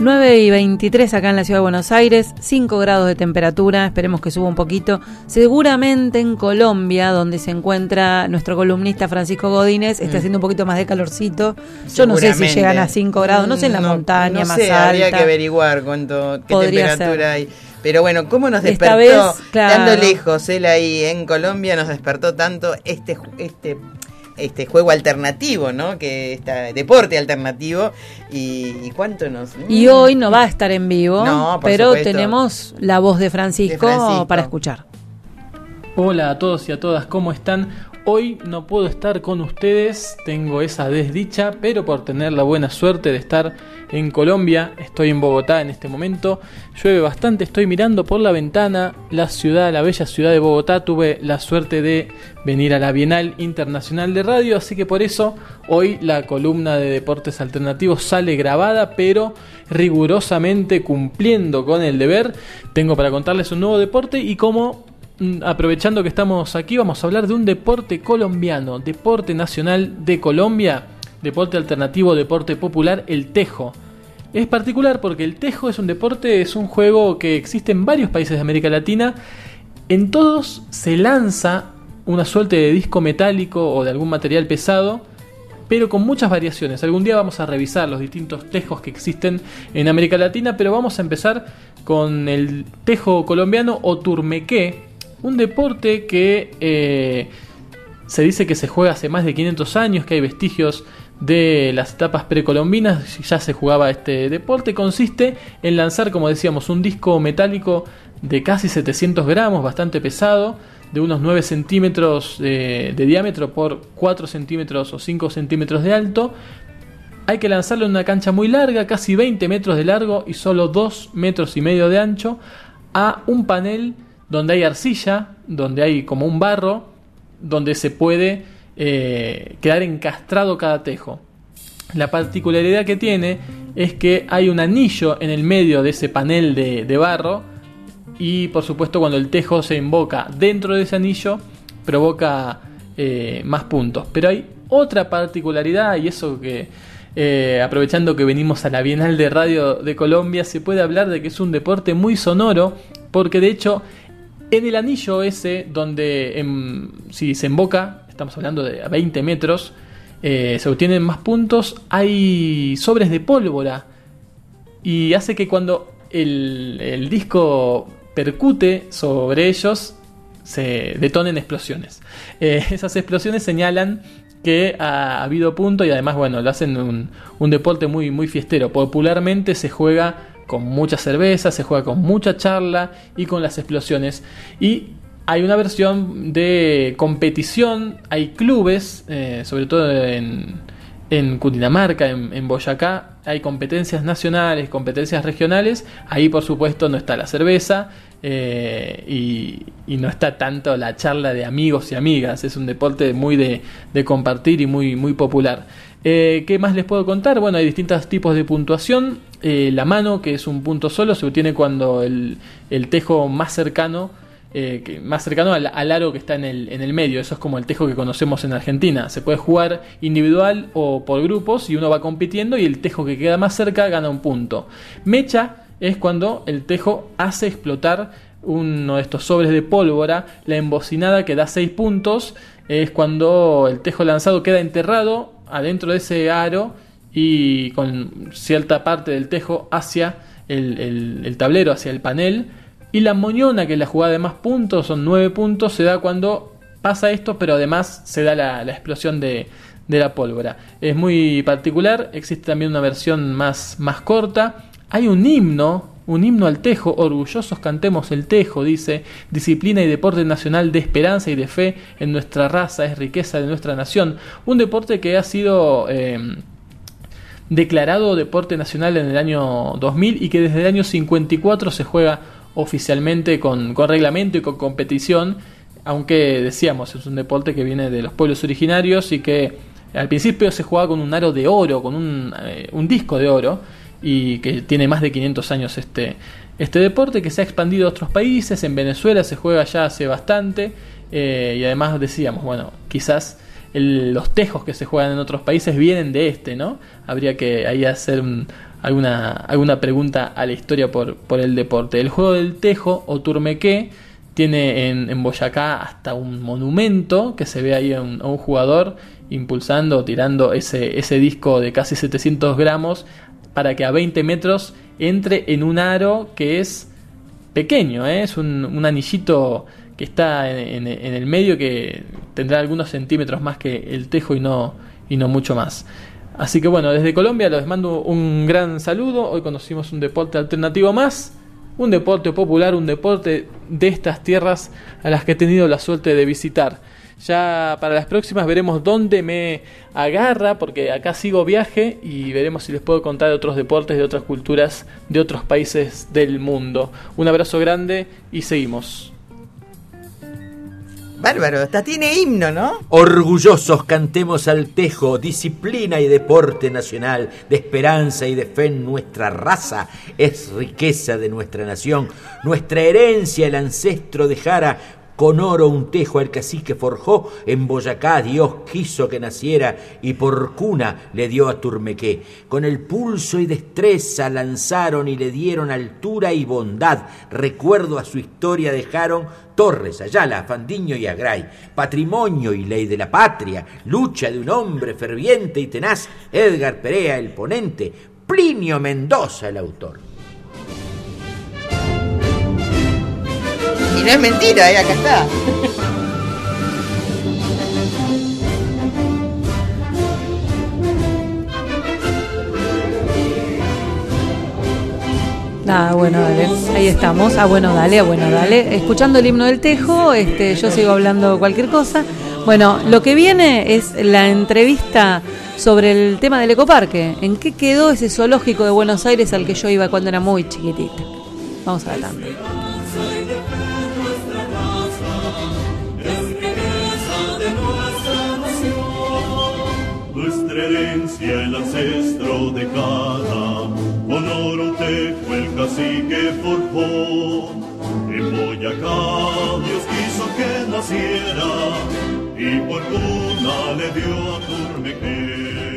9:23 acá en la ciudad de Buenos Aires, 5 grados de temperatura, esperemos que suba un poquito. Seguramente en Colombia, donde se encuentra nuestro columnista Francisco Godínez, está haciendo un poquito más de calorcito. Yo no sé si llegan a 5 grados, no sé en la montaña más alta. Habría que averiguar qué temperatura hay. Pero bueno, ¿cómo nos despertó? Esta vez, claro, estando lejos, él ahí en Colombia, nos despertó tanto este juego alternativo, ¿no? Que está deporte alternativo y cuánto nos... Y hoy no va a estar en vivo, pero supuesto, tenemos la voz de Francisco para escuchar. Hola a todos y a todas, ¿cómo están? Hoy no puedo estar con ustedes, tengo esa desdicha, pero por tener la buena suerte de estar en Colombia, estoy en Bogotá en este momento, llueve bastante, estoy mirando por la ventana la bella ciudad de Bogotá, tuve la suerte de venir a la Bienal Internacional de Radio, así que por eso hoy la columna de Deportes Alternativos sale grabada, pero rigurosamente cumpliendo con el deber. Tengo para contarles un nuevo deporte y cómo... Aprovechando que estamos aquí, vamos a hablar de un deporte colombiano, deporte nacional de Colombia, deporte alternativo, deporte popular, el tejo. Es particular porque el tejo es un juego que existe en varios países de América Latina. En todos se lanza una suerte de disco metálico o de algún material pesado, pero con muchas variaciones. Algún día vamos a revisar los distintos tejos que existen en América Latina, pero vamos a empezar con el tejo colombiano o turmequé. Un deporte que se dice que se juega hace más de 500 años, que hay vestigios de las etapas precolombinas, ya se jugaba este deporte. Consiste en lanzar, como decíamos, un disco metálico de casi 700 gramos, bastante pesado, de unos 9 centímetros de diámetro por 4 centímetros o 5 centímetros de alto. Hay que lanzarlo en una cancha muy larga, casi 20 metros de largo y solo 2 metros y medio de ancho, a un panel donde hay arcilla, donde hay como un barro, donde se puede quedar encastrado cada tejo. La particularidad que tiene es que hay un anillo en el medio de ese panel de barro y por supuesto cuando el tejo se emboca dentro de ese anillo provoca más puntos. Pero hay otra particularidad y eso que aprovechando que venimos a la Bienal de Radio de Colombia se puede hablar de que es un deporte muy sonoro porque de hecho en el anillo ese, donde si se emboca, estamos hablando de a 20 metros, se obtienen más puntos, hay sobres de pólvora. Y hace que cuando el disco percute sobre ellos, se detonen explosiones. Esas explosiones señalan que ha habido punto y además, bueno, lo hacen un deporte muy, muy fiestero. Popularmente se juega con mucha cerveza, se juega con mucha charla y con las explosiones. Y hay una versión de competición, hay clubes, sobre todo en Cundinamarca, en Boyacá, hay competencias nacionales, competencias regionales. Ahí por supuesto no está la cerveza y no está tanto la charla de amigos y amigas. Es un deporte muy de compartir y muy, muy popular. ¿Qué más les puedo contar? Bueno, hay distintos tipos de puntuación. La mano, que es un punto solo, se obtiene cuando el tejo más cercano al aro que está en el medio. Eso es como el tejo que conocemos en Argentina. Se puede jugar individual o por grupos y uno va compitiendo y el tejo que queda más cerca gana un punto. Mecha es cuando el tejo hace explotar uno de estos sobres de pólvora. La embocinada, que da 6 puntos, es cuando el tejo lanzado queda enterrado adentro de ese aro y con cierta parte del tejo hacia el tablero, hacia el panel. Y la moñona, que es la jugada de más puntos, son 9 puntos, se da cuando pasa esto, pero además se da la explosión de la pólvora. Es muy particular, existe también una versión más corta. Hay un himno al tejo, orgullosos cantemos el tejo, dice, disciplina y deporte nacional de esperanza y de fe en nuestra raza, es riqueza de nuestra nación. Un deporte que ha sido declarado deporte nacional en el año 2000 y que desde el año 54 se juega oficialmente con reglamento y con competición, aunque decíamos, es un deporte que viene de los pueblos originarios y que al principio se jugaba con un aro de oro, con un disco de oro, y que tiene más de 500 años este deporte, que se ha expandido a otros países. En Venezuela se juega ya hace bastante, y además decíamos, bueno, quizás los tejos que se juegan en otros países vienen de ¿no? Habría que ahí hacer alguna pregunta a la historia por el deporte. El juego del tejo o turmequé tiene en Boyacá hasta un monumento que se ve ahí a un jugador impulsando o tirando ese disco de casi 700 gramos para que a 20 metros entre en un aro que es pequeño, es un anillito que está en el medio, que tendrá algunos centímetros más que el tejo y no mucho más. Así que bueno, desde Colombia les mando un gran saludo. Hoy conocimos un deporte alternativo más, un deporte popular, un deporte de estas tierras a las que he tenido la suerte de visitar. Ya para las próximas veremos dónde me agarra, porque acá sigo viaje y veremos si les puedo contar de otros deportes, de otras culturas, de otros países del mundo. Un abrazo grande y seguimos. Bárbaro, hasta tiene himno, ¿no? Orgullosos cantemos al tejo, disciplina y deporte nacional, de esperanza y de fe en nuestra raza, es riqueza de nuestra nación, nuestra herencia el ancestro dejara. Con oro un tejo al cacique forjó, en Boyacá Dios quiso que naciera y por cuna le dio a Turmequé. Con el pulso y destreza lanzaron y le dieron altura y bondad. Recuerdo a su historia dejaron Torres, Ayala, Fandiño y Agray. Patrimonio y ley de la patria, lucha de un hombre ferviente y tenaz, Edgar Perea el ponente, Plinio Mendoza el autor. Y no es mentira, acá está. Bueno, dale. Ahí estamos. Bueno, dale. Escuchando el himno del tejo, yo sigo hablando cualquier cosa. Bueno, lo que viene es la entrevista sobre el tema del ecoparque. ¿En qué quedó ese zoológico de Buenos Aires al que yo iba cuando era muy chiquitita? Vamos a la tanda. Nuestra herencia, el ancestro de cada, con oro tejo el cacique forjó. En Boyacá Dios quiso que naciera y por cuna le dio a Turmequé.